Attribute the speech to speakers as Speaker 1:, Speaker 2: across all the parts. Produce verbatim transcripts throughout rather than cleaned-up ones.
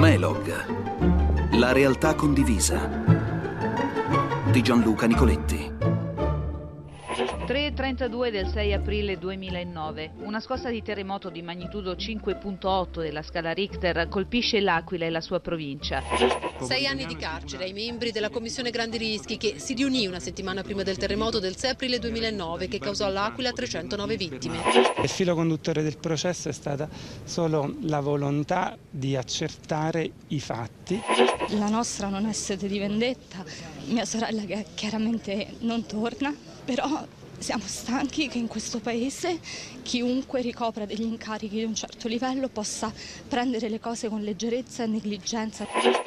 Speaker 1: Melog, la realtà condivisa di Gianluca Nicoletti.
Speaker 2: tre e trentadue del sei aprile duemilanove. Una scossa di terremoto di magnitudo cinque virgola otto della scala Richter colpisce l'Aquila e la sua provincia.
Speaker 3: Sei anni di carcere ai membri della Commissione Grandi Rischi, che si riunì una settimana prima del terremoto del sei aprile duemilanove che causò all'Aquila trecentonove vittime.
Speaker 4: Il filo conduttore del processo è stata solo la volontà di accertare i fatti.
Speaker 5: La nostra non è sete di vendetta, mia sorella che chiaramente non torna, però siamo stanchi che in questo paese chiunque ricopra degli incarichi di un certo livello possa prendere le cose con leggerezza e negligenza.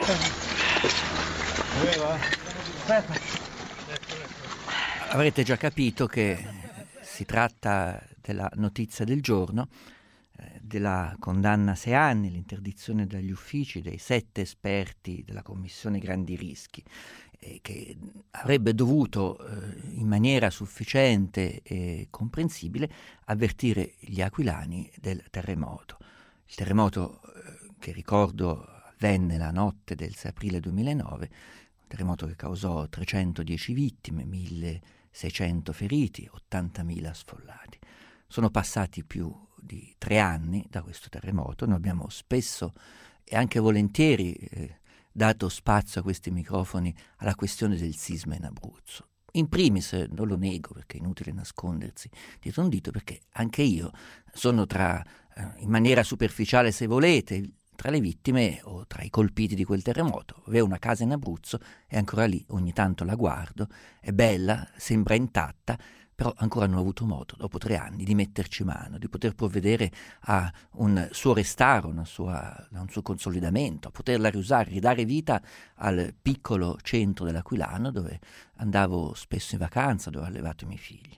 Speaker 6: Avrete già capito che si tratta della notizia del giorno, eh, della condanna a sei anni, l'interdizione dagli uffici dei sette esperti della Commissione Grandi Rischi, che avrebbe dovuto eh, in maniera sufficiente e comprensibile avvertire gli aquilani del terremoto. Il terremoto eh, che ricordo avvenne la notte del sei aprile duemilanove, un terremoto che causò trecentodieci vittime, milleseicento feriti, ottantamila sfollati. Sono passati più di tre anni da questo terremoto, noi abbiamo spesso e anche volentieri eh, dato spazio a questi microfoni alla questione del sisma in Abruzzo. In primis, non lo nego perché è inutile nascondersi dietro un dito, perché anche io sono tra, eh, in maniera superficiale se volete, tra le vittime o tra i colpiti di quel terremoto. Avevo una casa in Abruzzo, è ancora lì, ogni tanto la guardo, è bella, sembra intatta, però ancora non ho avuto modo, dopo tre anni, di metterci mano, di poter provvedere a un suo restauro, una sua, a un suo consolidamento, a poterla riusare, ridare vita al piccolo centro dell'Aquilano dove andavo spesso in vacanza, dove ho allevato i miei figli.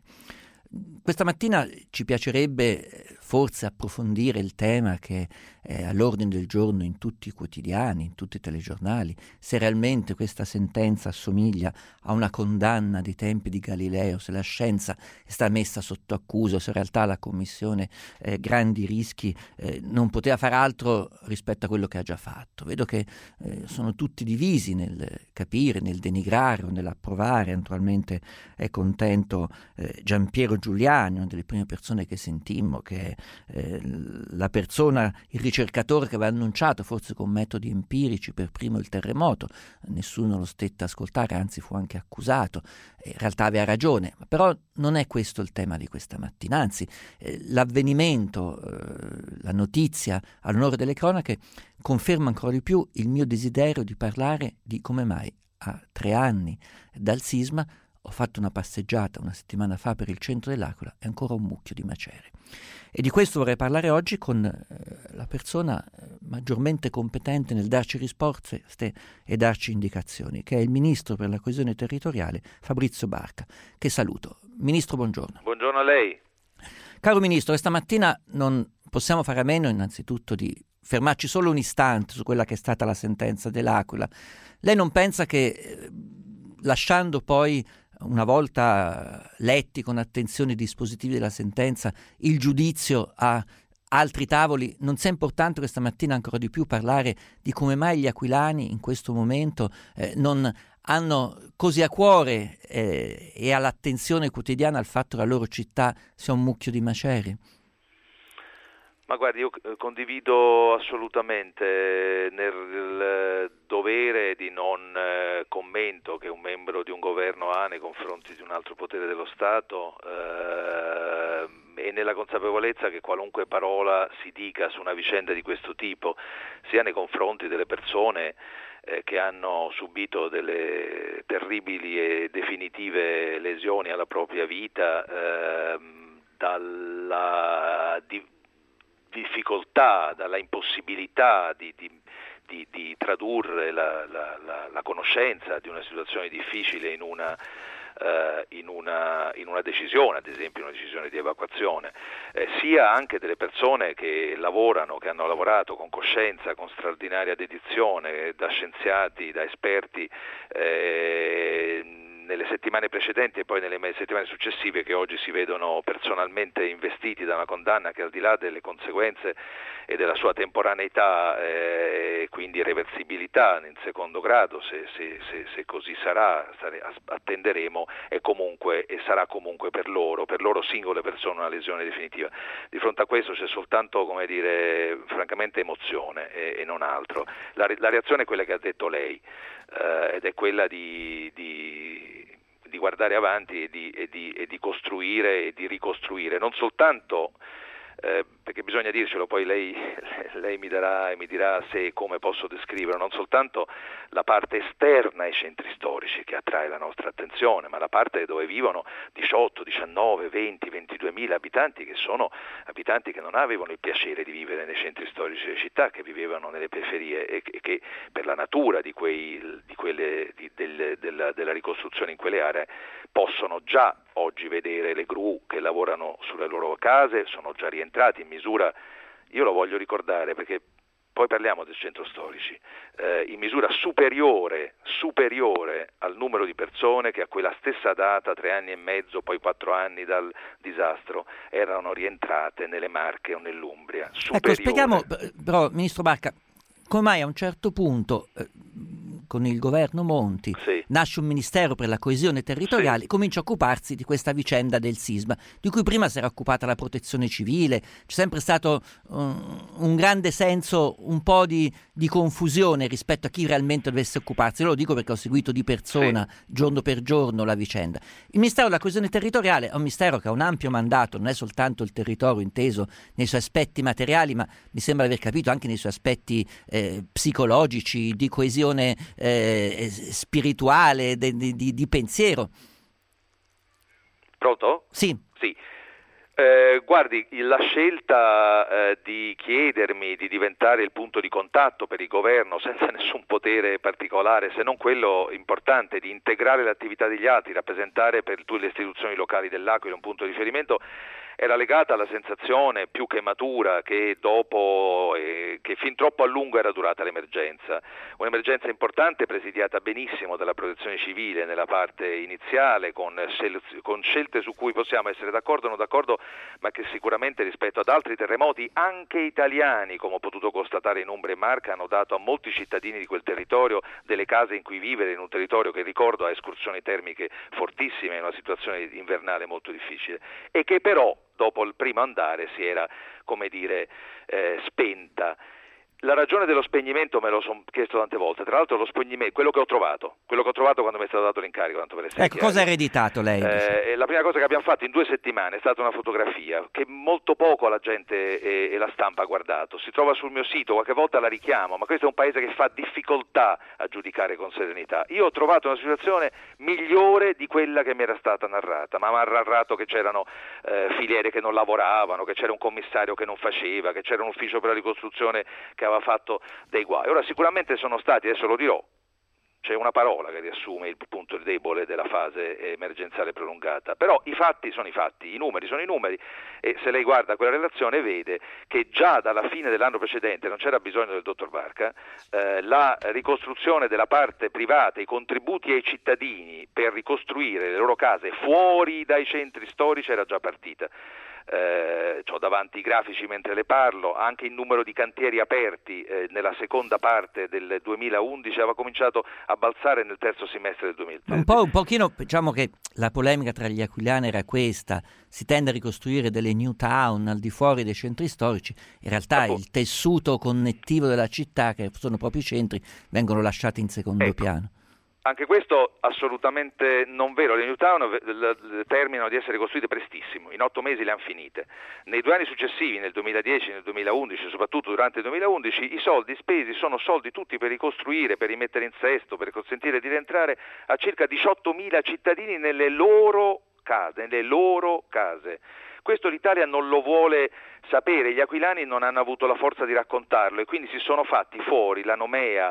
Speaker 6: Questa mattina ci piacerebbe forse approfondire il tema che è all'ordine del giorno in tutti i quotidiani, in tutti i telegiornali, se realmente questa sentenza assomiglia a una condanna dei tempi di Galileo, se la scienza è stata messa sotto accusa, se in realtà la Commissione eh, Grandi Rischi eh, non poteva fare altro rispetto a quello che ha già fatto. Vedo che eh, sono tutti divisi nel capire, nel denigrare o nell'approvare. Naturalmente è contento eh, Giampiero Giuliani, una delle prime persone che sentimmo, che è eh, la persona, il ricercatore che aveva annunciato, forse con metodi empirici, per primo il terremoto. Nessuno lo stette a ascoltare, anzi fu anche accusato. In realtà aveva ragione, però non è questo il tema di questa mattina, anzi eh, l'avvenimento, eh, la notizia all'onore delle cronache conferma ancora di più il mio desiderio di parlare di come mai a tre anni dal sisma ho fatto una passeggiata una settimana fa per il centro dell'Aquila e ancora un mucchio di macerie. E di questo vorrei parlare oggi con eh, la persona eh, maggiormente competente nel darci risposte e darci indicazioni, che è il Ministro per la coesione territoriale Fabrizio Barca, che saluto. Ministro, buongiorno.
Speaker 7: Buongiorno a lei.
Speaker 6: Caro Ministro, questa mattina non possiamo fare a meno innanzitutto di fermarci solo un istante su quella che è stata la sentenza dell'Aquila. Lei non pensa che, eh, lasciando poi, una volta letti con attenzione i dispositivi della sentenza, il giudizio a altri tavoli, non sia importante questa mattina ancora di più parlare di come mai gli aquilani in questo momento eh, non hanno così a cuore eh, e all'attenzione quotidiana il fatto che la loro città sia un mucchio di macerie?
Speaker 7: Ma guardi, io condivido assolutamente nel dovere di non commento che un membro di un governo ha nei confronti di un altro potere dello Stato eh, e nella consapevolezza che qualunque parola si dica su una vicenda di questo tipo, sia nei confronti delle persone eh, che hanno subito delle terribili e definitive lesioni alla propria vita, eh, dalla di, difficoltà, dalla impossibilità di, di, di, di tradurre la, la, la, la conoscenza di una situazione difficile in una, uh, in una, in una decisione, ad esempio una decisione di evacuazione, eh, sia anche delle persone che lavorano, che hanno lavorato con coscienza, con straordinaria dedizione, da scienziati, da esperti, eh, nelle settimane precedenti e poi nelle settimane successive, che oggi si vedono personalmente investiti da una condanna che, al di là delle conseguenze e della sua temporaneità e eh, quindi irreversibilità in secondo grado, se, se, se, se così sarà, stare, attenderemo, è comunque e sarà comunque per loro, per loro singole persone, una lesione definitiva. Di fronte a questo c'è soltanto, come dire, francamente emozione e, e non altro. La, la reazione è quella che ha detto lei, eh, ed è quella di, di, di guardare avanti e di, e, di, e di costruire e di ricostruire, non soltanto Eh, perché bisogna dircelo, poi lei, lei mi darà e mi dirà se e come posso descriverlo, non soltanto la parte esterna ai centri storici che attrae la nostra attenzione, ma la parte dove vivono diciotto, diciannove, venti, ventiduemila abitanti, che sono abitanti che non avevano il piacere di vivere nei centri storici delle città, che vivevano nelle periferie e che, che per la natura di quei, di quelle, di, del, della, della ricostruzione in quelle aree possono già oggi vedere le gru che lavorano sulle loro case, sono già rientrati in misura, io lo voglio ricordare perché poi parliamo dei centri storici, eh, in misura superiore, superiore al numero di persone che a quella stessa data, tre anni e mezzo, poi quattro anni dal disastro, erano rientrate nelle Marche o nell'Umbria. Superiore.
Speaker 6: Ecco, spieghiamo però, Ministro Barca, come mai a un certo punto eh, con il governo Monti
Speaker 7: sì.
Speaker 6: nasce un ministero per la coesione territoriale, sì. comincia a occuparsi di questa vicenda del sisma, di cui prima si era occupata la protezione civile. C'è sempre stato um, un grande senso, un po' di, di confusione rispetto a chi realmente dovesse occuparsi. Io lo dico perché ho seguito di persona, sì. giorno per giorno, la vicenda. Il Ministero della coesione territoriale è un ministero che ha un ampio mandato, non è soltanto il territorio inteso nei suoi aspetti materiali, ma mi sembra aver capito anche nei suoi aspetti eh, psicologici, di coesione Eh, spirituale, di, di, di pensiero.
Speaker 7: Pronto?
Speaker 6: Sì.
Speaker 7: Sì. Eh, guardi, la scelta eh, di chiedermi di diventare il punto di contatto per il governo senza nessun potere particolare, se non quello importante di integrare l'attività degli altri, rappresentare per tutte le istituzioni locali dell'Aquila un punto di riferimento, era legata alla sensazione più che matura che dopo, eh, che fin troppo a lungo era durata l'emergenza, un'emergenza importante presidiata benissimo dalla protezione civile nella parte iniziale, con, scel- con scelte su cui possiamo essere d'accordo o non d'accordo, ma che sicuramente rispetto ad altri terremoti, anche italiani, come ho potuto constatare in Umbria e Marca, hanno dato a molti cittadini di quel territorio delle case in cui vivere, in un territorio che, ricordo, ha escursioni termiche fortissime, in una situazione invernale molto difficile, e che però dopo il primo andare si era, come dire, eh, spenta. La ragione dello spegnimento me lo sono chiesto tante volte, tra l'altro lo spegnimento, quello che ho trovato, quello che ho trovato quando mi è stato dato l'incarico, tanto per essere
Speaker 6: Ecco, cosa ha ereditato lei?
Speaker 7: Eh, la prima cosa che abbiamo fatto in due settimane è stata una fotografia che molto poco la gente e, e la stampa ha guardato, si trova sul mio sito, qualche volta la richiamo, ma questo è un paese che fa difficoltà a giudicare con serenità. Io ho trovato una situazione migliore di quella che mi era stata narrata, ma mi ha narrato che c'erano eh, filiere che non lavoravano, che c'era un commissario che non faceva, che c'era un ufficio per la ricostruzione che aveva fatto dei guai. Ora sicuramente sono stati, adesso lo dirò, c'è una parola che riassume il punto debole della fase emergenziale prolungata, però i fatti sono i fatti, i numeri sono i numeri, e se lei guarda quella relazione vede che già dalla fine dell'anno precedente, non c'era bisogno del dottor Barca, eh, la ricostruzione della parte privata, i contributi ai cittadini per ricostruire le loro case fuori dai centri storici era già partita. Eh, ho davanti i grafici mentre le parlo, anche il numero di cantieri aperti eh, nella seconda parte del duemilaundici aveva cominciato a balzare nel terzo semestre del duemilatredici.
Speaker 6: Un po', un pochino, diciamo che la polemica tra gli aquilani era questa: si tende a ricostruire delle new town al di fuori dei centri storici, in realtà ecco. il tessuto connettivo della città, che sono proprio i centri, vengono lasciati in secondo ecco. piano.
Speaker 7: Anche questo assolutamente non vero, le new town terminano di essere costruite prestissimo, in otto mesi le hanno finite. Nei due anni successivi, nel duemiladieci e nel duemilaundici, soprattutto durante il duemilaundici, i soldi spesi sono soldi tutti per ricostruire, per rimettere in sesto, per consentire di rientrare a circa diciottomila cittadini nelle loro case, nelle loro case. Questo l'Italia non lo vuole sapere, gli aquilani non hanno avuto la forza di raccontarlo e quindi si sono fatti fuori la nomea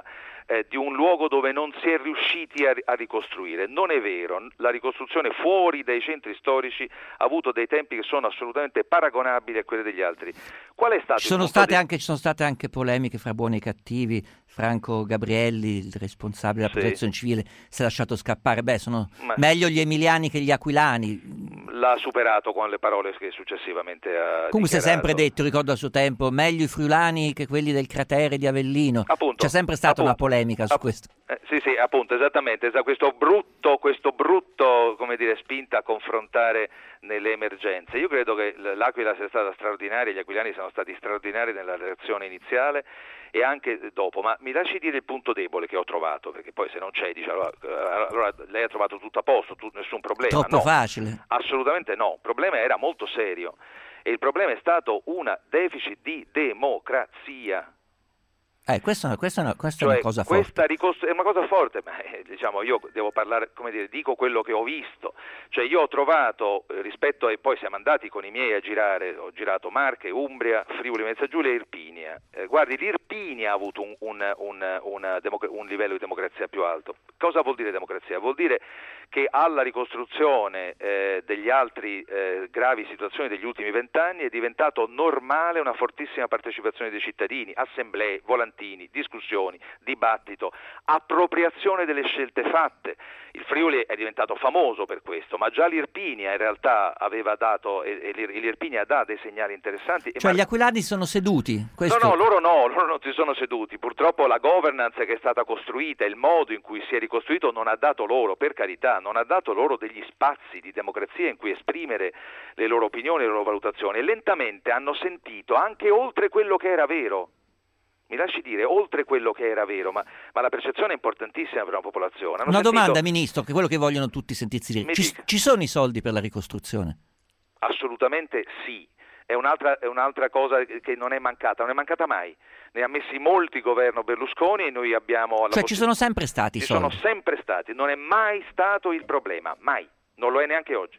Speaker 7: eh, di un luogo dove non si è riusciti a, a ricostruire. Non è vero, la ricostruzione fuori dai centri storici ha avuto dei tempi che sono assolutamente paragonabili a quelli degli altri. Qual è stato
Speaker 6: ci sono
Speaker 7: il
Speaker 6: state
Speaker 7: di...
Speaker 6: anche ci sono state anche polemiche fra buoni e cattivi. Franco Gabrielli, il responsabile della protezione
Speaker 7: sì.
Speaker 6: civile, si è lasciato scappare. Beh, sono
Speaker 7: Ma...
Speaker 6: meglio gli emiliani che gli aquilani.
Speaker 7: L'ha superato con le parole che successivamente ha
Speaker 6: Comunque si è
Speaker 7: dichiarato.
Speaker 6: sempre detto, ricordo a suo tempo, meglio i friulani che quelli del cratere di Avellino.
Speaker 7: Appunto,
Speaker 6: C'è sempre stata
Speaker 7: appunto,
Speaker 6: una polemica su
Speaker 7: app-
Speaker 6: questo.
Speaker 7: Eh, sì, sì, appunto, esattamente, questo brutto, questo brutto, come dire, spinta a confrontare nelle emergenze. Io credo che l'Aquila sia stata straordinaria, gli aquilani sono stati straordinari nella reazione iniziale e anche dopo, ma mi lasci dire il punto debole che ho trovato, perché poi se non c'è, dice, allora, allora lei ha trovato tutto a posto, tu, nessun problema.
Speaker 6: Troppo
Speaker 7: no,
Speaker 6: facile.
Speaker 7: Assolutamente no, il problema era molto serio e il problema è stato un deficit di democrazia.
Speaker 6: Eh, questa, questa, è una, questa
Speaker 7: Cioè,
Speaker 6: è una cosa
Speaker 7: questa
Speaker 6: forte.
Speaker 7: Ricostru- è una cosa forte, ma eh, diciamo io devo parlare, come dire, dico quello che ho visto. Cioè io ho trovato eh, rispetto e poi siamo andati con i miei a girare, ho girato Marche, Umbria, Friuli Venezia Giulia e Irpinia. Eh, guardi, l'Irpinia ha avuto un, un, un, un, democ- un livello di democrazia più alto. Cosa vuol dire democrazia? Vuol dire che alla ricostruzione eh, degli altri eh, gravi situazioni degli ultimi vent'anni è diventato normale una fortissima partecipazione dei cittadini, assemblee, volantini, discussioni, dibattito, appropriazione delle scelte fatte. Il Friuli è diventato famoso per questo, ma già l'Irpinia in realtà aveva dato, e, e l'Irpinia dà dei segnali interessanti.
Speaker 6: Cioè
Speaker 7: ma...
Speaker 6: gli aquilani sono seduti? Questo...
Speaker 7: No, no, loro no, loro non si sono seduti. Purtroppo la governance che è stata costruita, il modo in cui si è ricostruito non ha dato loro, per carità, non ha dato loro degli spazi di democrazia in cui esprimere le loro opinioni, le loro valutazioni, e lentamente hanno sentito anche oltre quello che era vero. Mi lasci dire, oltre quello che era vero, ma, ma la percezione è importantissima per una popolazione. Hanno
Speaker 6: una
Speaker 7: sentito...
Speaker 6: domanda, Ministro, che è quello che vogliono tutti sentirsi dire. Ci, ci sono i soldi per la ricostruzione?
Speaker 7: Assolutamente sì. È un'altra, è un'altra cosa che non è mancata, non è mancata mai. Ne ha messi molti il governo Berlusconi e noi abbiamo...
Speaker 6: Cioè ci sono sempre stati i
Speaker 7: ci
Speaker 6: soldi?
Speaker 7: Ci sono sempre stati, non è mai stato il problema, mai. Non lo è neanche oggi.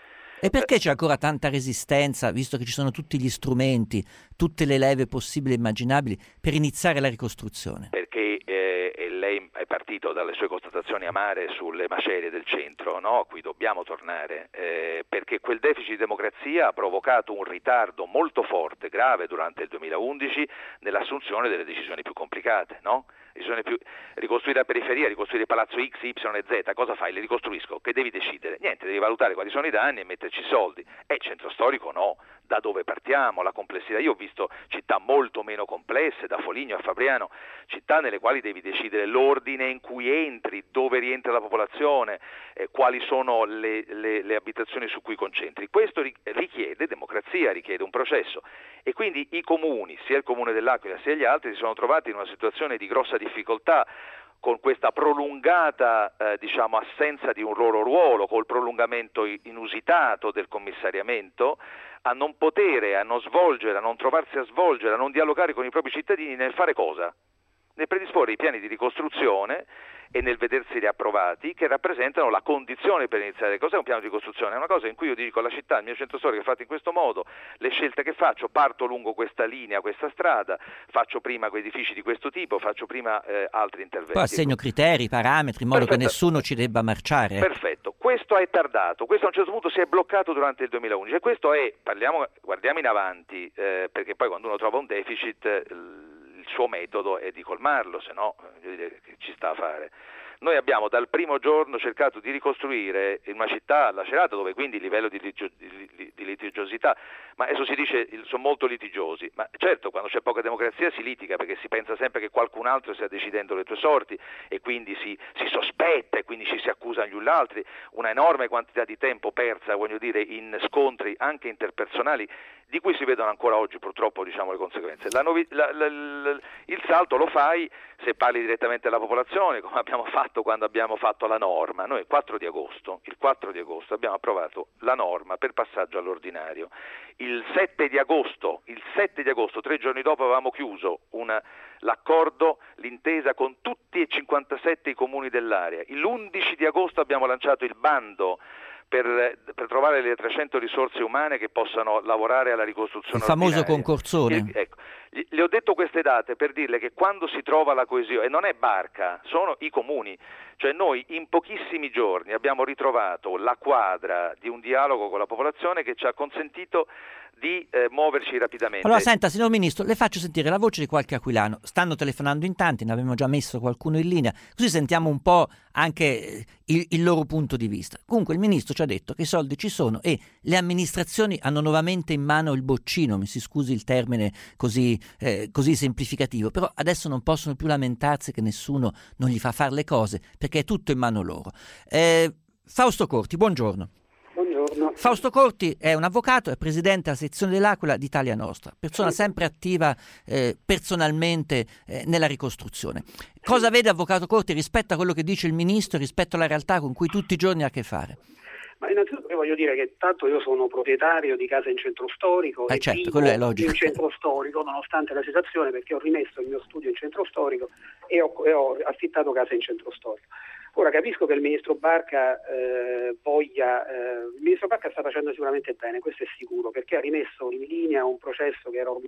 Speaker 6: E perché c'è ancora tanta resistenza, visto che ci sono tutti gli strumenti, tutte le leve possibili e immaginabili, per iniziare la ricostruzione?
Speaker 7: Perché eh, lei è partito dalle sue constatazioni amare sulle macerie del centro, no? A cui dobbiamo tornare, eh, perché quel deficit di democrazia ha provocato un ritardo molto forte, grave durante il duemilaundici nell'assunzione delle decisioni più complicate, no? Più, ricostruire la periferia, ricostruire Palazzo X, Y e Z, cosa fai? Le ricostruisco, che devi decidere? Niente, devi valutare quali sono i danni e metterci soldi. E centro storico no, da dove partiamo, la complessità. Io ho visto città molto meno complesse, da Foligno a Fabriano, città nelle quali devi decidere l'ordine in cui entri, dove rientra la popolazione, eh, quali sono le, le, le abitazioni su cui concentri. Questo richiede democrazia, richiede un processo. E quindi i comuni, sia il comune dell'Aquila sia gli altri, si sono trovati in una situazione di grossa difficoltà con questa prolungata eh, diciamo, assenza di un loro ruolo, col prolungamento inusitato del commissariamento, a non potere, a non svolgere, a non trovarsi a svolgere, a non dialogare con i propri cittadini nel fare cosa? Nel predisporre i piani di ricostruzione e nel vedersi riapprovati, che rappresentano la condizione per iniziare. Cos'è un piano di ricostruzione? È una cosa in cui io dico alla città, il mio centro storico è fatto in questo modo, le scelte che faccio, parto lungo questa linea, questa strada, faccio prima quei edifici di questo tipo, faccio prima eh, altri interventi.
Speaker 6: Poi assegno criteri, parametri, in modo Perfetto. Che nessuno ci debba marciare.
Speaker 7: Perfetto, questo è tardato, questo a un certo punto si è bloccato durante il duemilaundici e questo è, parliamo, guardiamo in avanti, eh, perché poi quando uno trova un deficit... Eh, il suo metodo è di colmarlo, se no che ci sta a fare. Noi abbiamo dal primo giorno cercato di ricostruire in una città lacerata, dove quindi il livello di, litigio, di, di, di litigiosità, ma adesso si dice sono molto litigiosi, ma certo quando c'è poca democrazia si litiga perché si pensa sempre che qualcun altro stia decidendo le tue sorti e quindi si, si sospetta e quindi ci si accusa gli altri, una enorme quantità di tempo persa, voglio dire, in scontri anche interpersonali di cui si vedono ancora oggi purtroppo diciamo le conseguenze. La novi- la, la, la, il salto lo fai se parli direttamente alla popolazione, come abbiamo fatto quando abbiamo fatto la norma. Noi il quattro di agosto, il quattro di agosto abbiamo approvato la norma per passaggio all'ordinario. Il sette di agosto, il sette di agosto, tre giorni dopo avevamo chiuso una, l'accordo, l'intesa con tutti e cinquantasette i comuni dell'area. L'undici di agosto abbiamo lanciato il bando per, per trovare le trecento risorse umane che possano lavorare alla ricostruzione
Speaker 6: il famoso
Speaker 7: ordinaria.
Speaker 6: concorsone.
Speaker 7: Il, ecco, gli, le ho detto queste date per dirle che quando si trova la coesione, e non è Barca, sono i comuni, cioè noi in pochissimi giorni abbiamo ritrovato la quadra di un dialogo con la popolazione che ci ha consentito di eh, muoverci rapidamente.
Speaker 6: Allora senta, signor Ministro, le faccio sentire la voce di qualche aquilano. Stanno telefonando in tanti, ne abbiamo già messo qualcuno in linea, così sentiamo un po' anche il, il loro punto di vista. Comunque il Ministro ci ha detto che i soldi ci sono e le amministrazioni hanno nuovamente in mano il boccino, mi si scusi il termine così, eh, così semplificativo, però adesso non possono più lamentarsi che nessuno non gli fa fare le cose, perché è tutto in mano loro. Eh, Fausto Corti, buongiorno.
Speaker 8: Buongiorno.
Speaker 6: Fausto Corti è un avvocato, è presidente della sezione dell'Aquila di Italia Nostra, persona sempre attiva eh, personalmente eh, nella ricostruzione. Cosa vede, avvocato Corti, rispetto a quello che dice il Ministro, rispetto alla realtà con cui tutti i giorni ha a che fare?
Speaker 8: Ma innanzitutto io voglio dire che tanto io sono proprietario di casa in centro storico
Speaker 6: eh
Speaker 8: e
Speaker 6: certo,
Speaker 8: vivo
Speaker 6: quello è logico.
Speaker 8: in centro storico nonostante la situazione, perché ho rimesso il mio studio in centro storico e ho, e ho affittato casa in centro storico. Ora capisco che il Ministro Barca eh, voglia, eh, il Ministro Barca sta facendo sicuramente bene, questo è sicuro, perché ha rimesso in linea un processo che era ormai.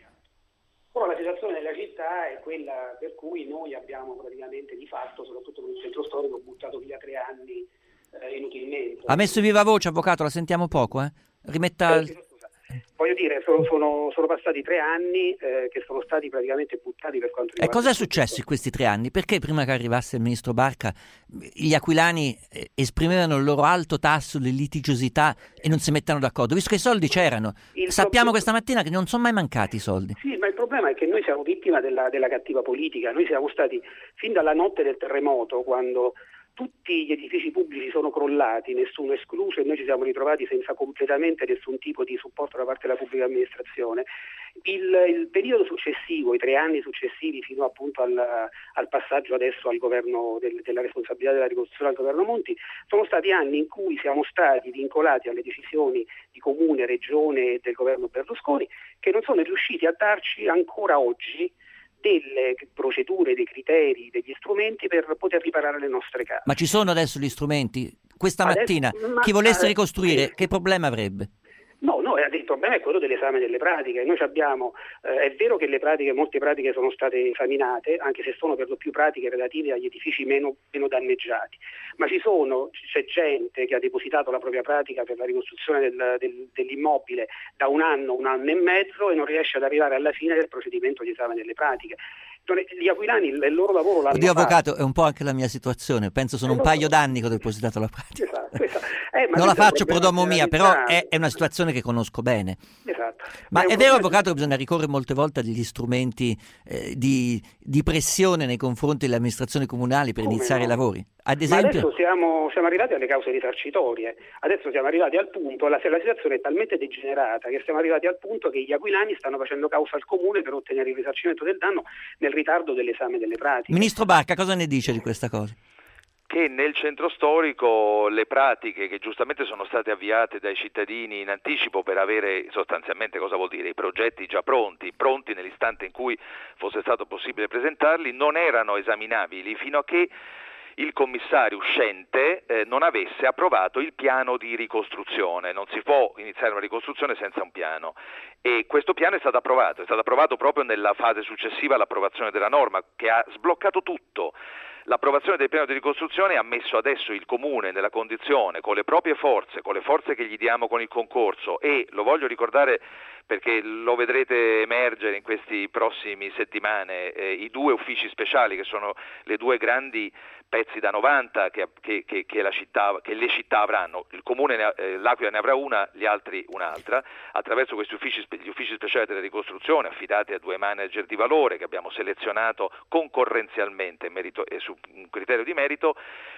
Speaker 8: Ora la situazione della città è quella per cui noi abbiamo praticamente di fatto, soprattutto per il centro storico, buttato via tre anni eh, inutilmente.
Speaker 6: Ha messo viva voce, avvocato, la sentiamo poco, eh? Rimetta...
Speaker 8: Eh, Voglio dire, sono, sono, sono passati tre anni eh, che sono stati praticamente buttati per quanto riguarda...
Speaker 6: E cosa è successo in questi tre anni? Perché prima che arrivasse il Ministro Barca gli aquilani eh, esprimevano il loro alto tasso di litigiosità e non si mettano d'accordo? Visto che i soldi c'erano.
Speaker 8: Il
Speaker 6: Sappiamo
Speaker 8: problema...
Speaker 6: questa mattina che non sono mai mancati i soldi.
Speaker 8: Sì, ma il problema è che noi siamo vittima della, della cattiva politica. Noi siamo stati, fin dalla notte del terremoto, quando... tutti gli edifici pubblici sono crollati, nessuno escluso, e noi ci siamo ritrovati senza completamente nessun tipo di supporto da parte della pubblica amministrazione. Il, il periodo successivo, i tre anni successivi fino appunto al, al passaggio adesso al governo del, della responsabilità della ricostruzione al governo Monti, sono stati anni in cui siamo stati vincolati alle decisioni di comune, regione e del governo Berlusconi, che non sono riusciti a darci ancora oggi delle procedure, dei criteri, degli strumenti per poter riparare le nostre case.
Speaker 6: Ma ci sono adesso gli strumenti? Questa
Speaker 8: adesso,
Speaker 6: mattina
Speaker 8: ma,
Speaker 6: chi volesse
Speaker 8: eh,
Speaker 6: ricostruire
Speaker 8: sì.
Speaker 6: Che problema avrebbe?
Speaker 8: No, no, il problema è quello dell'esame delle pratiche. Noi abbiamo, eh, è vero che le pratiche, molte pratiche sono state esaminate, anche se sono per lo più pratiche relative agli edifici meno, meno danneggiati, ma ci sono, c'è gente che ha depositato la propria pratica per la ricostruzione del, del, dell'immobile da un anno, un anno e mezzo e non riesce ad arrivare alla fine del procedimento di esame delle pratiche. Gli aquilani il loro lavoro l'hanno
Speaker 6: Oddio,
Speaker 8: fatto.
Speaker 6: avvocato, è un po' anche la mia situazione, penso sono un paio d'anni che ho depositato la pratica.
Speaker 8: Esatto, esatto. Eh,
Speaker 6: non la faccio pro domo mia, però è, è una situazione che conosco bene.
Speaker 8: Esatto.
Speaker 6: Ma
Speaker 8: è,
Speaker 6: è vero, avvocato, che bisogna ricorrere molte volte a degli strumenti eh, di, di pressione nei confronti delle amministrazioni comunali per
Speaker 8: Come
Speaker 6: iniziare
Speaker 8: no?
Speaker 6: i lavori? Ad
Speaker 8: Ma
Speaker 6: esempio...
Speaker 8: adesso siamo, siamo arrivati alle cause risarcitorie, adesso siamo arrivati al punto, la, la situazione è talmente degenerata che siamo arrivati al punto che gli aquilani stanno facendo causa al comune per ottenere il risarcimento del danno nel ritardo dell'esame delle pratiche.
Speaker 6: Ministro Barca, cosa ne dice di questa cosa?
Speaker 7: Che nel centro storico le pratiche che giustamente sono state avviate dai cittadini in anticipo per avere sostanzialmente, cosa vuol dire, i progetti già pronti, pronti nell'istante in cui fosse stato possibile presentarli, non erano esaminabili fino a che il commissario uscente eh, non avesse approvato il piano di ricostruzione. Non si può iniziare una ricostruzione senza un piano, e questo piano è stato approvato, è stato approvato proprio nella fase successiva all'approvazione della norma, che ha sbloccato tutto. L'approvazione del piano di ricostruzione ha messo adesso il comune nella condizione, con le proprie forze, con le forze che gli diamo con il concorso, e lo voglio ricordare perché lo vedrete emergere in questi prossimi settimane, eh, i due uffici speciali che sono le due grandi pezzi da novanta che, che, che, che, la città, che le città avranno, il comune ne, eh, l'Aquila ne avrà una, gli altri un'altra, attraverso questi uffici, gli uffici speciali della ricostruzione affidati a due manager di valore che abbiamo selezionato concorrenzialmente in merito, e su un criterio di merito.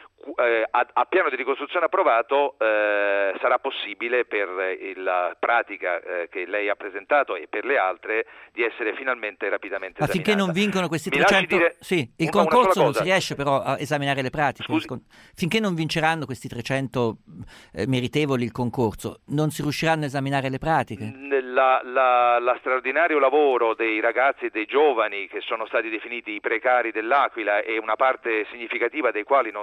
Speaker 7: Eh, a, a piano di ricostruzione approvato eh, sarà possibile per eh, la pratica eh, che lei ha presentato e per le altre di essere finalmente rapidamente
Speaker 6: Ma
Speaker 7: esaminata.
Speaker 6: finché non vincono questi
Speaker 7: Mi
Speaker 6: trecento...
Speaker 7: dire
Speaker 6: Sì, il
Speaker 7: una,
Speaker 6: concorso
Speaker 7: una
Speaker 6: non si riesce però a esaminare le pratiche.
Speaker 7: Scusi?
Speaker 6: Finché non vinceranno questi trecento eh, meritevoli il concorso, non si riusciranno a esaminare le pratiche?
Speaker 7: La, la, la straordinario lavoro dei ragazzi e dei giovani che sono stati definiti i precari dell'Aquila, e una parte significativa dei quali non sarà più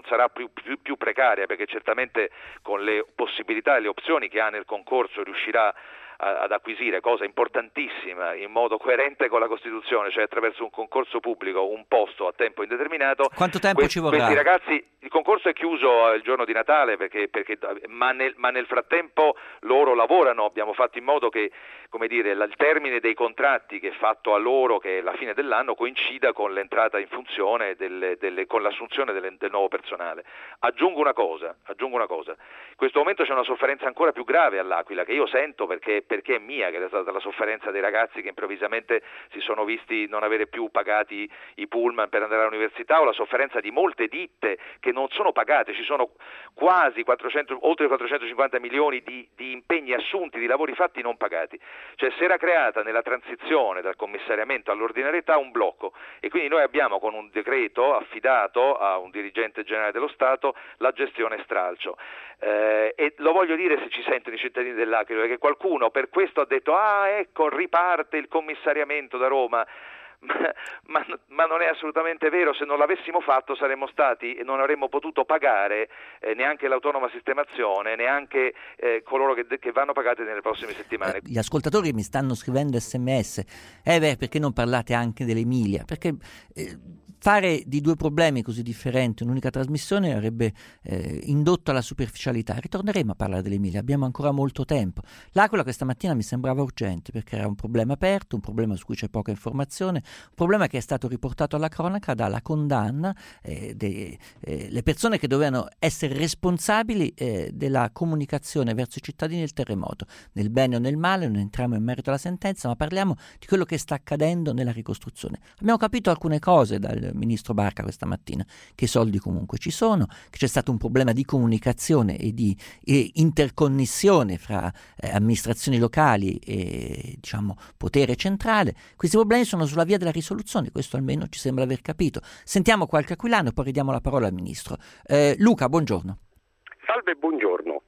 Speaker 7: più, più, più precaria, perché certamente con le possibilità e le opzioni che ha nel concorso riuscirà ad acquisire, cosa importantissima, in modo coerente con la Costituzione, cioè attraverso un concorso pubblico, un posto a tempo indeterminato.
Speaker 6: Quanto tempo
Speaker 7: que-
Speaker 6: ci vorrà?
Speaker 7: Questi ragazzi, il concorso è chiuso il giorno di Natale, perché, perché, ma, nel, ma nel frattempo loro lavorano, abbiamo fatto in modo che, come dire, il termine dei contratti che è fatto a loro, che è la fine dell'anno, coincida con l'entrata in funzione, delle, delle, con l'assunzione delle, del nuovo personale. Aggiungo una cosa, aggiungo una cosa, in questo momento c'è una sofferenza ancora più grave all'Aquila, che io sento perché perché è mia, che è stata la sofferenza dei ragazzi che improvvisamente si sono visti non avere più pagati i pullman per andare all'università, o la sofferenza di molte ditte che non sono pagate. Ci sono quasi quattrocento, oltre quattrocentocinquanta milioni di, di impegni assunti, di lavori fatti non pagati. Cioè si era creata nella transizione dal commissariamento all'ordinarietà un blocco, e quindi noi abbiamo con un decreto affidato a un dirigente generale dello Stato la gestione stralcio. Eh, e lo voglio dire, se ci sentono i cittadini dell'Aquila, perché qualcuno per questo ha detto ah ecco riparte il commissariamento da Roma, ma, ma, ma non è assolutamente vero. Se non l'avessimo fatto saremmo stati e non avremmo potuto pagare eh, neanche l'autonoma sistemazione, neanche eh, coloro che, che vanno pagati nelle prossime settimane.
Speaker 6: Eh, gli ascoltatori mi stanno scrivendo sms, eh beh, perché non parlate anche dell'Emilia? Perché eh, fare di due problemi così differenti un'unica trasmissione avrebbe eh, indotto alla superficialità. Ritorneremo a parlare dell'Emilia, abbiamo ancora molto tempo. L'Aquila questa mattina mi sembrava urgente perché era un problema aperto, un problema su cui c'è poca informazione, un problema che è stato riportato alla cronaca dalla condanna eh, delle eh, persone che dovevano essere responsabili eh, della comunicazione verso i cittadini del terremoto, nel bene o nel male. Non entriamo in merito alla sentenza, ma parliamo di quello che sta accadendo nella ricostruzione. Abbiamo capito alcune cose dal ministro Barca questa mattina, che i soldi comunque ci sono, che c'è stato un problema di comunicazione e di e interconnessione fra eh, amministrazioni locali e diciamo potere centrale. Questi problemi sono sulla via della risoluzione, questo almeno ci sembra aver capito. Sentiamo qualche aquilano e poi ridiamo la parola al ministro. Eh, Luca, buongiorno.
Speaker 9: Salve, buongiorno.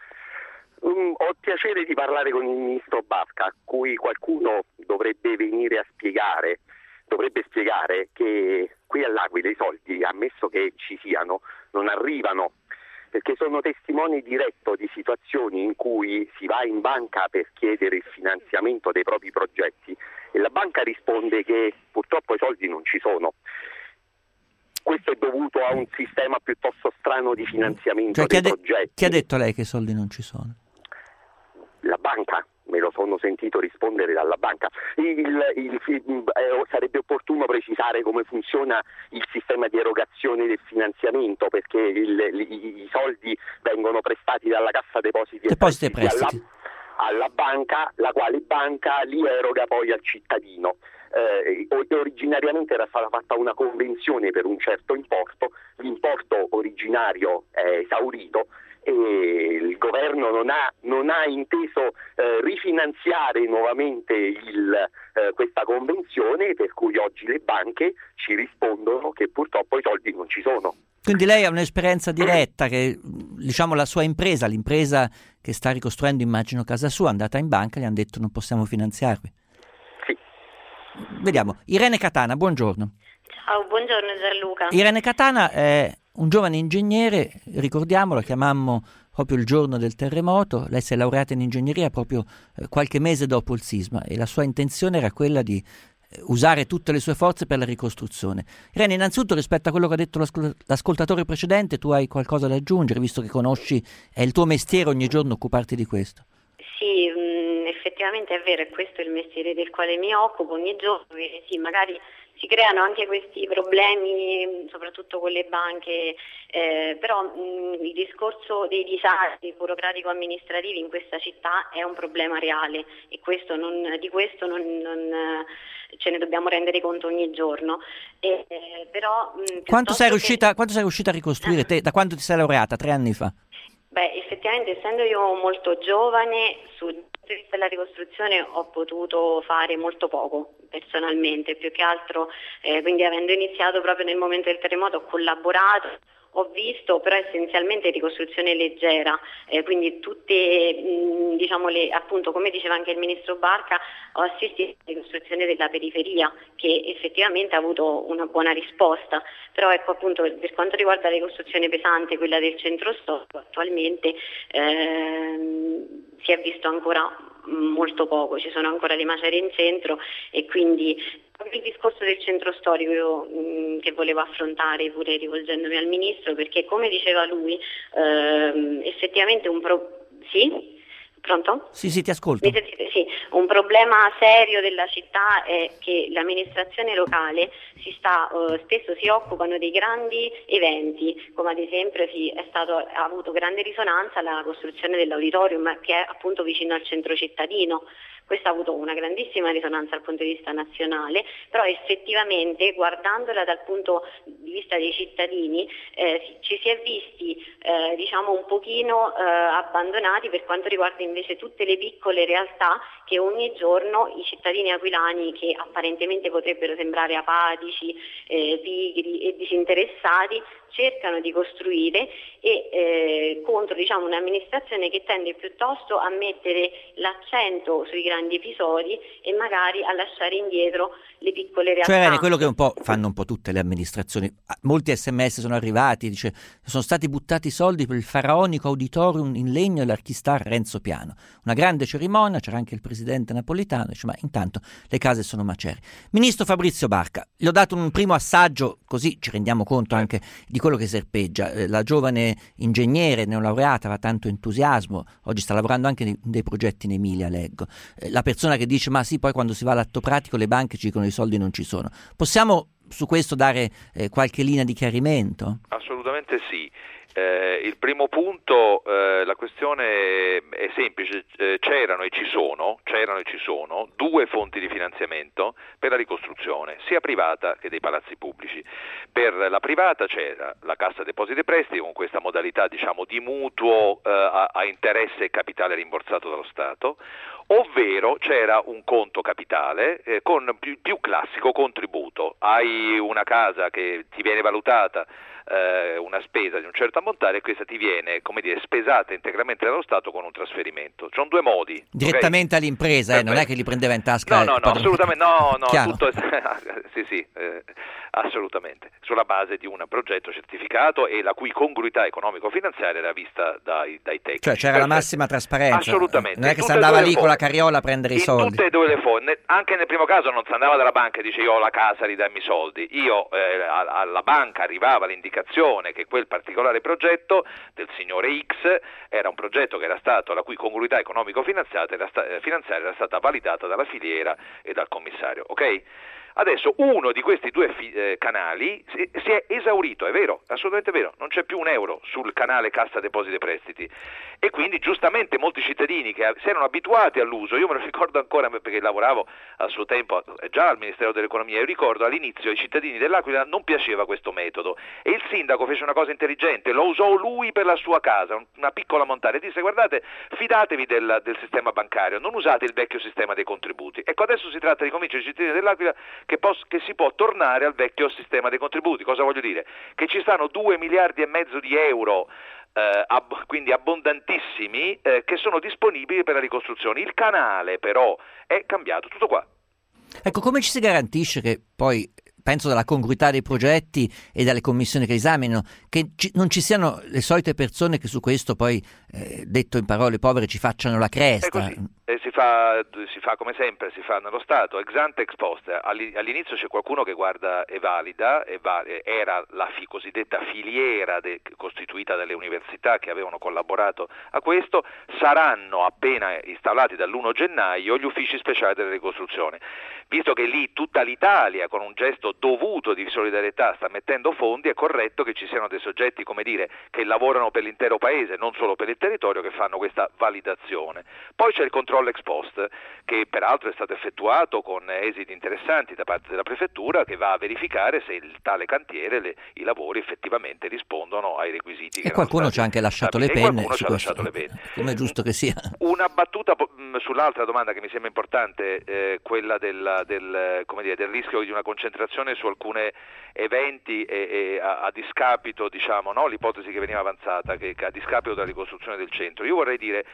Speaker 9: Um, ho piacere di parlare con il ministro Barca, a cui qualcuno dovrebbe venire a spiegare dovrebbe spiegare che qui all'Aquila i soldi, ammesso che ci siano, non arrivano, perché sono testimone diretto di situazioni in cui si va in banca per chiedere il finanziamento dei propri progetti e la banca risponde che purtroppo i soldi non ci sono. Questo è dovuto a un sistema piuttosto strano di finanziamento
Speaker 6: cioè,
Speaker 9: dei
Speaker 6: chi ha de-
Speaker 9: progetti.
Speaker 6: Chi ha detto a lei che i soldi non ci sono?
Speaker 9: La banca. Me lo sono sentito rispondere dalla banca. Il, il, il, eh, sarebbe opportuno precisare come funziona il sistema di erogazione del finanziamento, perché il, i, i soldi vengono prestati dalla Cassa Depositi e
Speaker 6: Prestiti,
Speaker 9: prestiti alla, alla banca, la quale banca li eroga poi al cittadino. Eh, originariamente era stata fatta una convenzione per un certo importo, l'importo originario è esaurito e il governo non ha, non ha inteso eh, rifinanziare nuovamente il, eh, questa convenzione, per cui oggi le banche ci rispondono che purtroppo i soldi non ci sono.
Speaker 6: Quindi lei ha un'esperienza diretta che, diciamo, la sua impresa, l'impresa che sta ricostruendo, immagino casa sua, è andata in banca e gli hanno detto non possiamo finanziarvi.
Speaker 9: Sì.
Speaker 6: Vediamo. Irene Catana, buongiorno.
Speaker 10: Ciao, buongiorno Gianluca.
Speaker 6: Irene Catana è un giovane ingegnere, ricordiamolo, chiamammo proprio il giorno del terremoto. Lei si è laureata in ingegneria proprio eh, qualche mese dopo il sisma e la sua intenzione era quella di eh, usare tutte le sue forze per la ricostruzione. Irene, innanzitutto rispetto a quello che ha detto l'ascol- l'ascoltatore precedente, tu hai qualcosa da aggiungere, visto che conosci, è il tuo mestiere ogni giorno occuparti di questo?
Speaker 10: Sì, mh, effettivamente è vero, è questo il mestiere del quale mi occupo ogni giorno, e sì, magari si creano anche questi problemi, soprattutto con le banche, eh, però mh, il discorso dei disastri burocratico-amministrativi in questa città è un problema reale e questo non, di questo non, non ce ne dobbiamo rendere conto ogni giorno. E, eh, però, mh,
Speaker 6: quanto, sei riuscita,
Speaker 10: che...
Speaker 6: quanto sei riuscita a ricostruire te? Da quando ti sei laureata? Tre anni fa?
Speaker 10: Beh, effettivamente essendo io molto giovane, sul punto di vista della ricostruzione ho potuto fare molto poco personalmente, più che altro, eh, quindi avendo iniziato proprio nel momento del terremoto ho collaborato, ho visto però essenzialmente ricostruzione leggera, eh, quindi tutte, mh, diciamo, le, appunto come diceva anche il ministro Barca, ho assistito alla ricostruzione della periferia che effettivamente ha avuto una buona risposta, però ecco appunto per quanto riguarda la ricostruzione pesante, quella del centro storico, attualmente ehm, si è visto ancora molto poco, ci sono ancora le macerie in centro e quindi il discorso del centro storico io, mh, che volevo affrontare pure rivolgendomi al ministro, perché come diceva lui ehm, effettivamente un pro... sì? Pronto?
Speaker 6: Sì, sì, ti ascolto.
Speaker 10: Sì, un problema serio della città è che l'amministrazione locale si sta, eh, spesso si occupano dei grandi eventi, come ad esempio sì, è stato, ha avuto grande risonanza la costruzione dell'auditorium che è appunto vicino al centro cittadino. Questa ha avuto una grandissima risonanza dal punto di vista nazionale, però effettivamente guardandola dal punto di vista dei cittadini eh, ci si è visti eh, diciamo un pochino eh, abbandonati per quanto riguarda invece tutte le piccole realtà che ogni giorno i cittadini aquilani, che apparentemente potrebbero sembrare apatici, eh, pigri e disinteressati, cercano di costruire e eh, contro diciamo un'amministrazione che tende piuttosto a mettere l'accento sui grandi episodi e magari a lasciare indietro le piccole realtà.
Speaker 6: Cioè Rene, quello che un po' fanno un po' tutte le amministrazioni, molti sms sono arrivati, dice sono stati buttati soldi per il faraonico auditorium in legno dell'archistar Renzo Piano, una grande cerimonia, c'era anche il presidente Napolitano, dice ma intanto le case sono macerie. Ministro Fabrizio Barca, gli ho dato un primo assaggio così ci rendiamo conto anche di quello che serpeggia. La giovane ingegnere neolaureata aveva tanto entusiasmo, oggi sta lavorando anche in dei progetti in Emilia, leggo. La persona che dice ma sì, poi quando si va all'atto pratico le banche ci dicono i soldi non ci sono. Possiamo su questo dare eh, qualche linea di chiarimento?
Speaker 7: Assolutamente sì. Eh, il primo punto, eh, la questione è semplice, eh, c'erano e ci sono, c'erano e ci sono due fonti di finanziamento per la ricostruzione, sia privata che dei palazzi pubblici. Per la privata c'era la Cassa Depositi e Prestiti con questa modalità diciamo di mutuo eh, a, a interesse e capitale rimborsato dallo Stato, ovvero c'era un conto capitale eh, con più, più classico contributo. Hai una casa che ti viene valutata eh, una spesa di un certo ammontare e questa ti viene, come dire, spesata integralmente dallo Stato con un trasferimento. Ci sono due modi.
Speaker 6: Direttamente
Speaker 7: okay?
Speaker 6: all'impresa, eh, non è che li prendeva in tasca.
Speaker 7: No, no, no, assolutamente, no, no,
Speaker 6: Chiaro.
Speaker 7: tutto sì, sì, eh, assolutamente, sulla base di un progetto certificato e la cui congruità economico-finanziaria era vista dai, dai tecnici.
Speaker 6: Cioè c'era la massima trasparenza.
Speaker 7: Assolutamente.
Speaker 6: Non è che si andava lì con la carriola a prendere i soldi.
Speaker 7: In tutte e due le fonti, anche nel primo caso non si andava dalla banca e dice io ho la casa, ridammi i soldi. Io eh, alla banca arrivava l'indicazione che quel particolare progetto del signore X era un progetto che era stato, la cui congruità economico-finanziaria era, sta, finanziaria era stata validata dalla filiera e dal commissario, ok? Adesso uno di questi due fi- eh, canali si, si è esaurito, è vero, assolutamente vero, non c'è più un euro sul canale Cassa Depositi e Prestiti e quindi giustamente molti cittadini che si erano abituati all'uso, io me lo ricordo ancora perché lavoravo a suo tempo già al Ministero dell'Economia, io ricordo all'inizio ai cittadini dell'Aquila non piaceva questo metodo e il sindaco fece una cosa intelligente, lo usò lui per la sua casa, una piccola montagna, e disse guardate fidatevi del, del sistema bancario, non usate il vecchio sistema dei contributi. Ecco adesso si tratta di convincere i cittadini dell'Aquila Che, pos- che si può tornare al vecchio sistema dei contributi. Cosa voglio dire? Che ci stanno due miliardi e mezzo di euro, eh, ab- quindi abbondantissimi, eh, che sono disponibili per la ricostruzione. Il canale però è cambiato, tutto qua.
Speaker 6: Ecco, come ci si garantisce che poi, penso dalla congruità dei progetti e dalle commissioni che esaminano, che ci, non ci siano le solite persone che su questo poi, eh, detto in parole povere, ci facciano la cresta?
Speaker 7: È così. Eh, si fa, si fa come sempre, si fa nello Stato, ex ante ex post. All'inizio c'è qualcuno che guarda e valida, e va, era la fi, cosiddetta filiera de, costituita dalle università che avevano collaborato a questo, saranno appena installati dall'primo gennaio gli uffici speciali della ricostruzione. Visto che lì tutta l'Italia con un gesto dovuto di solidarietà sta mettendo fondi, è corretto che ci siano dei soggetti, come dire, che lavorano per l'intero paese, non solo per il territorio, che fanno questa validazione. Poi c'è il controllo ex post, che peraltro è stato effettuato con esiti interessanti da parte della prefettura, che va a verificare se il tale cantiere, le, i lavori effettivamente rispondono ai requisiti.
Speaker 6: E qualcuno ci ha anche lasciato le penne.
Speaker 7: Qualcuno ci ha lasciato le penne.
Speaker 6: Come è giusto che sia.
Speaker 7: Una battuta mh, sull'altra domanda che mi sembra importante, eh, quella del, del, come dire, del rischio di una concentrazione riflessione su alcuni eventi e, e a, a discapito, diciamo, no? l'ipotesi che veniva avanzata, che, che a discapito della ricostruzione del centro. Io vorrei dire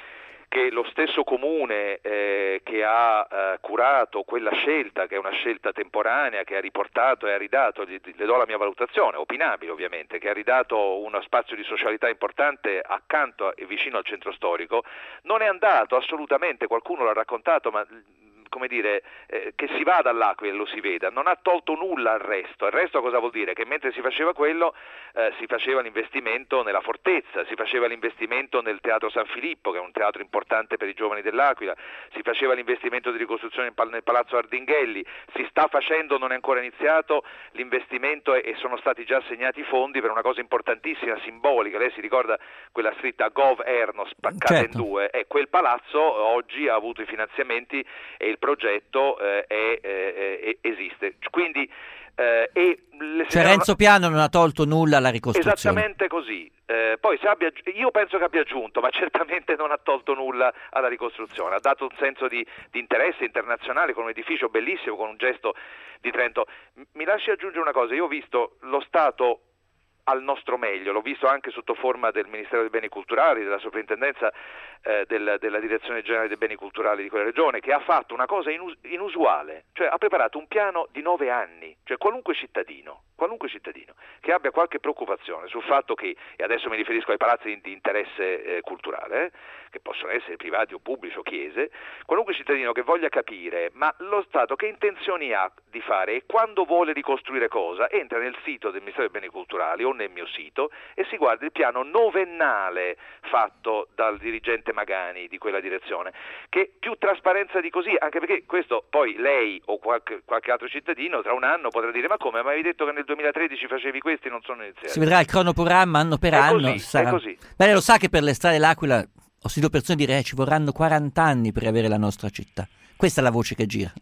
Speaker 7: che lo stesso comune eh, che ha eh, curato quella scelta, che è una scelta temporanea, che ha riportato e ha ridato, gli, le do la mia valutazione, opinabile ovviamente, che ha ridato uno spazio di socialità importante accanto e vicino al centro storico, non è andato assolutamente, qualcuno l'ha raccontato, ma come dire, eh, che si vada all'Aquila e lo si veda, non ha tolto nulla al resto. Il resto cosa vuol dire? Che mentre si faceva quello eh, si faceva l'investimento nella fortezza, si faceva l'investimento nel Teatro San Filippo, che è un teatro importante per i giovani dell'Aquila, si faceva l'investimento di ricostruzione in pal- nel Palazzo Ardinghelli, si sta facendo, non è ancora iniziato, l'investimento e, e sono stati già assegnati i fondi per una cosa importantissima, simbolica. Lei si ricorda quella scritta Gov Erno spaccata certo. in due, e quel palazzo oggi ha avuto i finanziamenti e il progetto eh, è, eh, esiste. Quindi eh, e le
Speaker 6: cioè Renzo Piano non ha tolto nulla alla ricostruzione.
Speaker 7: Esattamente così. Eh, poi se abbia, io penso che abbia aggiunto, ma certamente non ha tolto nulla alla ricostruzione. Ha dato un senso di, di interesse internazionale con un edificio bellissimo, con un gesto di Trento. Mi lasci aggiungere una cosa, io ho visto lo Stato al nostro meglio, l'ho visto anche sotto forma del Ministero dei Beni Culturali, della Soprintendenza eh, del, della Direzione Generale dei Beni Culturali di quella regione, che ha fatto una cosa inus- inusuale, cioè ha preparato un piano di nove anni, cioè qualunque cittadino, qualunque cittadino che abbia qualche preoccupazione sul fatto che, e adesso mi riferisco ai palazzi di, di interesse eh, culturale, eh, che possono essere privati o pubblici o chiese, qualunque cittadino che voglia capire ma lo Stato che intenzioni ha di fare e quando vuole ricostruire cosa, entra nel sito del Ministero dei Beni Culturali o nel mio sito e si guarda il piano novennale fatto dal dirigente Magani di quella direzione, che più trasparenza di così, anche perché questo poi lei o qualche, qualche altro cittadino tra un anno potrà dire: ma come, ma avevi detto che nel duemilatredici facevi questi, non sono iniziati.
Speaker 6: Si vedrà il cronoprogramma anno per è anno.
Speaker 7: Così, sarà... È così.
Speaker 6: Beh, lo sa che per le strade dell'Aquila ho sentito persone dire eh, ci vorranno quaranta anni per avere la nostra città. Questa è la voce che gira.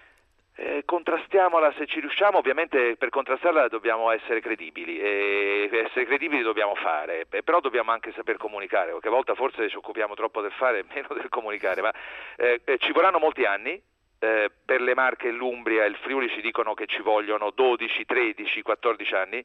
Speaker 7: Eh, contrastiamola se ci riusciamo, ovviamente per contrastarla dobbiamo essere credibili e essere credibili dobbiamo fare, eh, però dobbiamo anche saper comunicare, qualche volta forse ci occupiamo troppo del fare e meno del comunicare, ma eh, eh, ci vorranno molti anni. Eh, per le Marche e l'Umbria e il Friuli ci dicono che ci vogliono dodici, tredici, quattordici anni.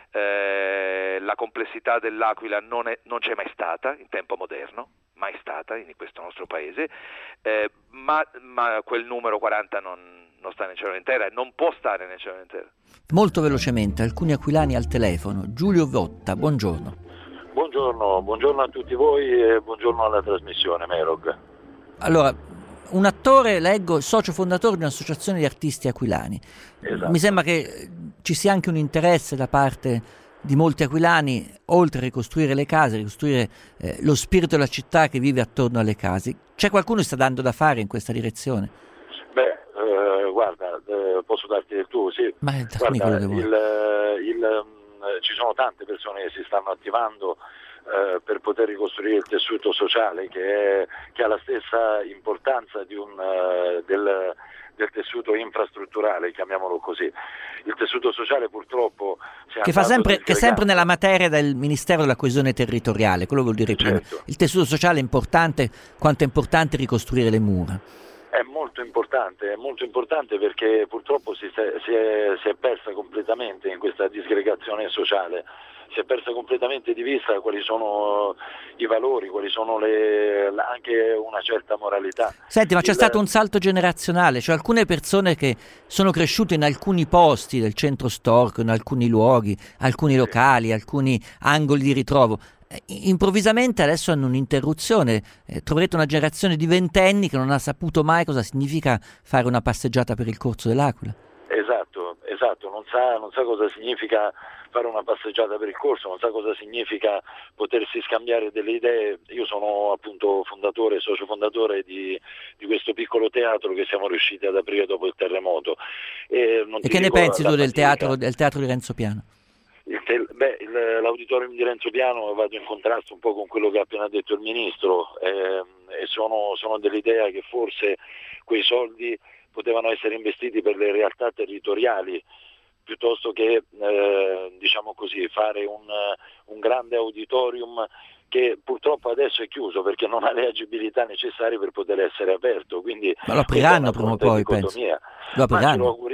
Speaker 7: Eh, la complessità dell'Aquila non, è, non c'è mai stata in tempo moderno, mai stata in questo nostro paese, eh, ma, ma quel numero quaranta non, non sta nel cielo in terra e non può stare nel cielo in terra.
Speaker 6: Molto velocemente, alcuni aquilani al telefono. Giulio Votta, buongiorno.
Speaker 11: Buongiorno, buongiorno a tutti voi e buongiorno alla trasmissione Merog.
Speaker 6: Allora, un attore, leggo, socio fondatore di un'associazione di artisti aquilani. Esatto. Mi sembra che ci sia anche un interesse da parte di molti aquilani, oltre a ricostruire le case, ricostruire eh, lo spirito della città che vive attorno alle case. C'è qualcuno che sta dando da fare in questa direzione?
Speaker 11: Beh, eh, guarda, eh, posso darti del tuo, sì.
Speaker 6: Ma
Speaker 11: guarda, quello che vuoi. Il, il, il, ci sono tante persone che si stanno attivando Eh, per poter ricostruire il tessuto sociale che, è, che ha la stessa importanza di un, uh, del, del tessuto infrastrutturale, chiamiamolo così. Il tessuto sociale purtroppo si è
Speaker 6: che fa sempre, che è sempre nella materia del Ministero della Coesione Territoriale, quello vuol dire prima.
Speaker 11: Certo.
Speaker 6: Il tessuto sociale è importante quanto è importante ricostruire le mura.
Speaker 11: È molto importante, è molto importante perché purtroppo si, si, è, si è persa completamente in questa disgregazione sociale. Si è persa completamente di vista quali sono i valori, quali sono le, anche una certa moralità.
Speaker 6: Senti, ma c'è
Speaker 11: Il...
Speaker 6: stato un salto generazionale, cioè alcune persone che sono cresciute in alcuni posti del centro storico, in alcuni luoghi, alcuni locali, alcuni angoli di ritrovo, improvvisamente adesso hanno un'interruzione. Eh, troverete una generazione di ventenni che non ha saputo mai cosa significa fare una passeggiata per il Corso dell'Aquila.
Speaker 11: Esatto, esatto, non sa, non sa cosa significa fare una passeggiata per il corso, non sa cosa significa potersi scambiare delle idee. Io sono appunto fondatore, socio fondatore di, di questo piccolo teatro che siamo riusciti ad aprire dopo il terremoto. E, non
Speaker 6: e
Speaker 11: ti
Speaker 6: che ne
Speaker 11: dico
Speaker 6: pensi
Speaker 11: la,
Speaker 6: tu
Speaker 11: la
Speaker 6: del teatro, del teatro di Renzo Piano?
Speaker 11: Il tel- beh, il, l'auditorium di Renzo Piano vado in contrasto un po' con quello che ha appena detto il ministro eh, e sono, sono dell'idea che forse quei soldi potevano essere investiti per le realtà territoriali piuttosto che eh, diciamo così fare un, un grande auditorium che purtroppo adesso è chiuso perché non ha le agibilità necessarie per poter essere aperto. Quindi
Speaker 6: ma lo apriranno prima o poi, penso. Lo
Speaker 11: Ma ce lo, auguri-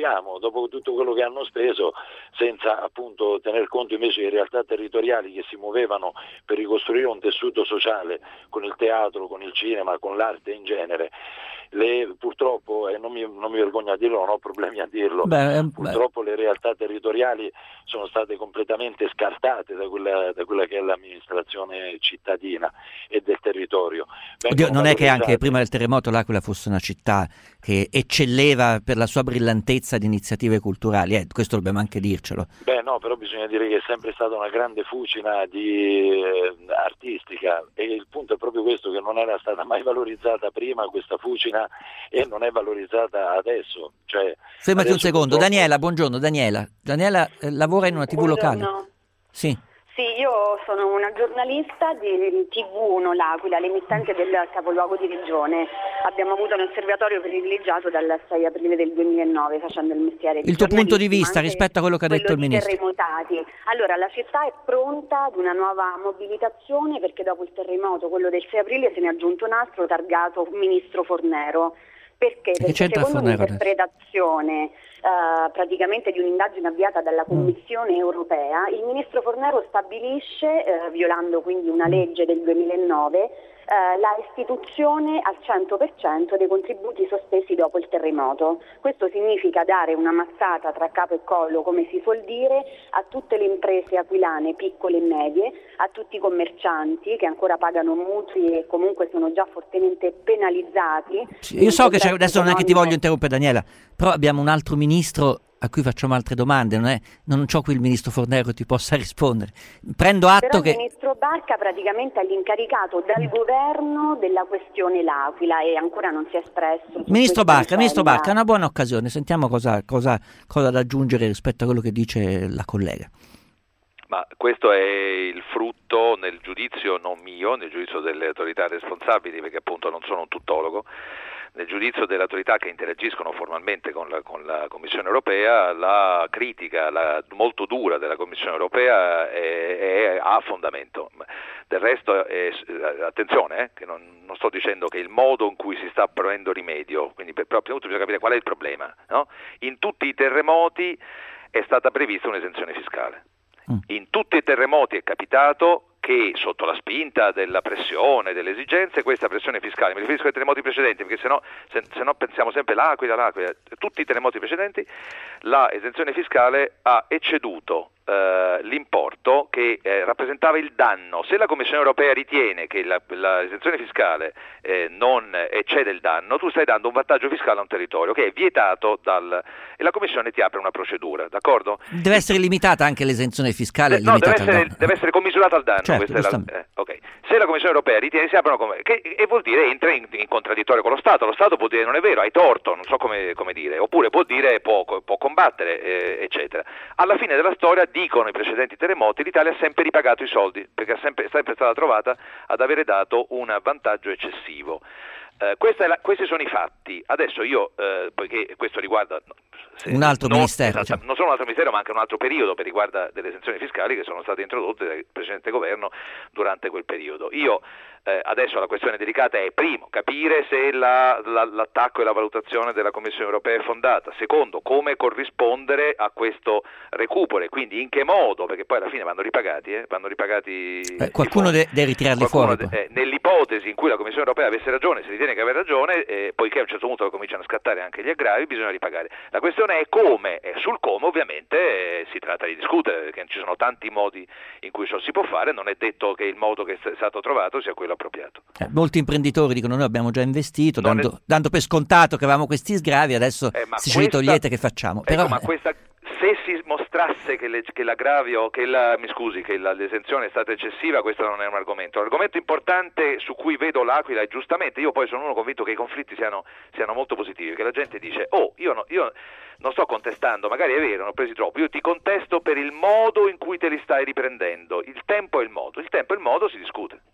Speaker 11: speriamo, dopo tutto quello che hanno speso, senza appunto tener conto invece di realtà territoriali che si muovevano per ricostruire un tessuto sociale con il teatro, con il cinema, con l'arte in genere. Le, purtroppo, e non mi, non mi vergogno a dirlo, non ho problemi a dirlo, beh, purtroppo beh. le realtà territoriali sono state completamente scartate da quella, da quella che è l'amministrazione cittadina e del territorio.
Speaker 6: Oddio, non è che anche prima del terremoto l'Aquila fosse una città che eccelleva per la sua brillantezza di iniziative culturali, eh, questo dobbiamo anche dircelo.
Speaker 11: Beh no, però bisogna dire che è sempre stata una grande fucina di, eh, artistica, e il punto è proprio questo, che non era stata mai valorizzata prima questa fucina e non è valorizzata adesso. Cioè,
Speaker 6: fermati
Speaker 11: adesso
Speaker 6: un secondo,
Speaker 11: purtroppo...
Speaker 6: Daniela, buongiorno Daniela. Daniela eh, lavora in una tivù
Speaker 12: buongiorno.
Speaker 6: locale. Sì.
Speaker 12: Sì, io sono una giornalista di T V uno L'Aquila, l'emittente del capoluogo di regione. Abbiamo avuto un osservatorio privilegiato dal sei aprile del duemilanove facendo il mestiere di
Speaker 6: Il tuo punto di vista
Speaker 12: anche
Speaker 6: rispetto a quello che ha detto il ministro?
Speaker 12: Terremotati. Allora, la città è pronta ad una nuova mobilitazione, perché dopo il terremoto, quello del sei aprile, se ne è aggiunto un altro targato Ministro Fornero. Perché? Perché secondo un'interpretazione uh, praticamente di un'indagine avviata dalla Commissione europea, il ministro Fornero stabilisce, uh, violando quindi una legge del duemilanove, uh, la istituzione al cento per cento dei contributi sospesi dopo il terremoto. Questo significa dare una mazzata tra capo e collo, come si suol dire, a tutte le imprese aquilane piccole e medie, a tutti i commercianti che ancora pagano mutui e comunque sono già fortemente penalizzati.
Speaker 6: Sì, io so che c'è, adesso non è che ti voglio interrompere Daniela, però abbiamo un altro ministro a cui facciamo altre domande, non, è, non c'ho qui il ministro Fornero che ti possa rispondere. Prendo atto
Speaker 12: Però
Speaker 6: che...
Speaker 12: il ministro Barca praticamente è l'incaricato dal governo della questione L'Aquila e ancora non si è espresso.
Speaker 6: Ministro Barca, ministro Barca, è una buona occasione, sentiamo cosa, cosa, cosa da aggiungere rispetto a quello che dice la collega.
Speaker 7: Ma questo è il frutto, nel giudizio non mio, nel giudizio delle autorità responsabili, perché appunto non sono un tuttologo, nel giudizio delle autorità che interagiscono formalmente con la, con la Commissione europea, la critica la, molto dura della Commissione europea è, è, ha fondamento. Del resto, è, attenzione, eh, che non, non sto dicendo che il modo in cui si sta ponendo rimedio, quindi per, però prima di tutto bisogna capire qual è il problema, no? In tutti i terremoti è stata prevista un'esenzione fiscale. In tutti i terremoti è capitato che sotto la spinta della pressione, delle esigenze, questa pressione fiscale, mi riferisco ai terremoti precedenti, perché se no, se, se no pensiamo sempre l'Aquila, l'Aquila, tutti i terremoti precedenti, la esenzione fiscale ha ecceduto eh, l'importo che eh, rappresentava il danno. Se la Commissione europea ritiene che la, la esenzione fiscale eh, non eccede il danno, tu stai dando un vantaggio fiscale a un territorio che è vietato dal... e la Commissione ti apre una procedura, d'accordo?
Speaker 6: Deve essere limitata anche l'esenzione fiscale?
Speaker 7: De- no, deve essere, deve essere commisurata al danno.
Speaker 6: Certo,
Speaker 7: questa è la, eh, okay. Se la Commissione europea ritiene si aprono come, che, e vuol dire entra in, in contraddittorio con lo Stato, lo Stato può dire non è vero, hai torto, non so come, come dire, oppure può dire può, può combattere, eh, eccetera. Alla fine della storia, dicono i precedenti terremoti, l'Italia ha sempre ripagato i soldi, perché è sempre, sempre stata trovata ad avere dato un vantaggio eccessivo. Uh, questa è la, questi sono i fatti. Adesso io, uh, poiché questo riguarda
Speaker 6: un altro
Speaker 7: non,
Speaker 6: ministero,
Speaker 7: esatto,
Speaker 6: cioè.
Speaker 7: non solo un altro ministero, ma anche un altro periodo per riguarda delle esenzioni fiscali che sono state introdotte dal precedente governo durante quel periodo. Io eh, adesso la questione delicata è, primo, capire se la, la, l'attacco e la valutazione della Commissione europea è fondata, secondo, come corrispondere a questo recupero, e quindi in che modo, perché poi alla fine vanno ripagati, eh, vanno ripagati
Speaker 6: eh, qualcuno de- deve ritirarli fuori.
Speaker 7: De- eh, nell'ipotesi in cui la Commissione europea avesse ragione, si ritiene che aveva ragione, eh, poiché a un certo punto cominciano a scattare anche gli aggravi, bisogna ripagare. La questione è come, e sul come ovviamente eh, si tratta di discutere, perché ci sono tanti modi in cui ciò si può fare, non è detto che il modo che è stato trovato sia quello appropriato.
Speaker 6: Eh, molti imprenditori dicono noi abbiamo già investito, dando, è... dando per scontato che avevamo questi sgravi, adesso
Speaker 7: eh,
Speaker 6: se ce li togliete che facciamo?
Speaker 7: Ecco,
Speaker 6: Però,
Speaker 7: ma questa... Se si mostrasse che, le, che l'aggravio, che la, mi scusi, che la, l'esenzione è stata eccessiva, questo non è un argomento. L'argomento importante su cui vedo l'Aquila, e giustamente, io poi sono uno convinto che i conflitti siano, siano molto positivi, che la gente dice, oh, io, no, io non sto contestando, magari è vero, ne ho presi troppo, io ti contesto per il modo in cui te li stai riprendendo, il tempo e il modo, il tempo e il modo si discute.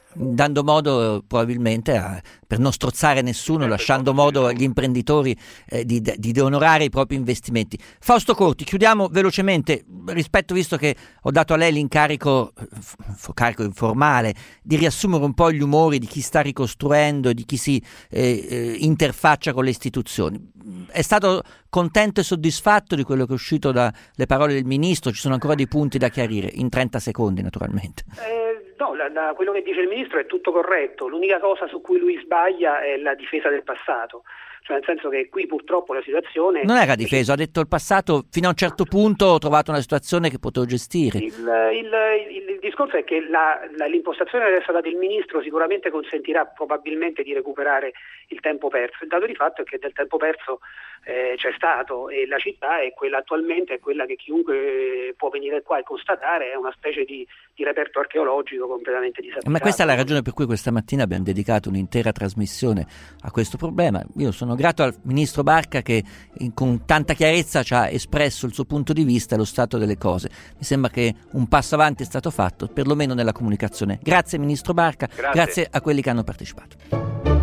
Speaker 6: dando modo probabilmente a, per non strozzare nessuno, lasciando modo agli imprenditori eh, di, di, di onorare i propri investimenti. Fausto Corti, chiudiamo velocemente, rispetto, visto che ho dato a lei l'incarico f- carico informale, di riassumere un po' gli umori di chi sta ricostruendo e di chi si eh, eh, interfaccia con le istituzioni. È stato contento e soddisfatto di quello che è uscito dalle parole del Ministro? Ci sono ancora dei punti da chiarire, in trenta secondi naturalmente.
Speaker 8: Eh, no, la, la, quello che dice il Ministro è tutto corretto, l'unica cosa su cui lui sbaglia è la difesa del passato. Cioè, nel senso che qui purtroppo la situazione...
Speaker 6: Non era difeso, ha detto il passato, fino a un certo punto ho trovato una situazione che potevo gestire.
Speaker 8: Il, il, il, il discorso è che la, la, l'impostazione che adesso ha dato il Ministro sicuramente consentirà probabilmente di recuperare il tempo perso. Il dato di fatto è che del tempo perso eh, c'è stato, e la città è quella attualmente, è quella che chiunque può venire qua e constatare, è una specie di, di reperto archeologico completamente disabitato.
Speaker 6: Ma questa è la ragione per cui questa mattina abbiamo dedicato un'intera trasmissione a questo problema. Io sono grato al Ministro Barca che in, con tanta chiarezza ci ha espresso il suo punto di vista e lo stato delle cose. Mi sembra che un passo avanti è stato fatto, perlomeno nella comunicazione. Grazie Ministro Barca,
Speaker 7: grazie,
Speaker 6: grazie a quelli che hanno partecipato.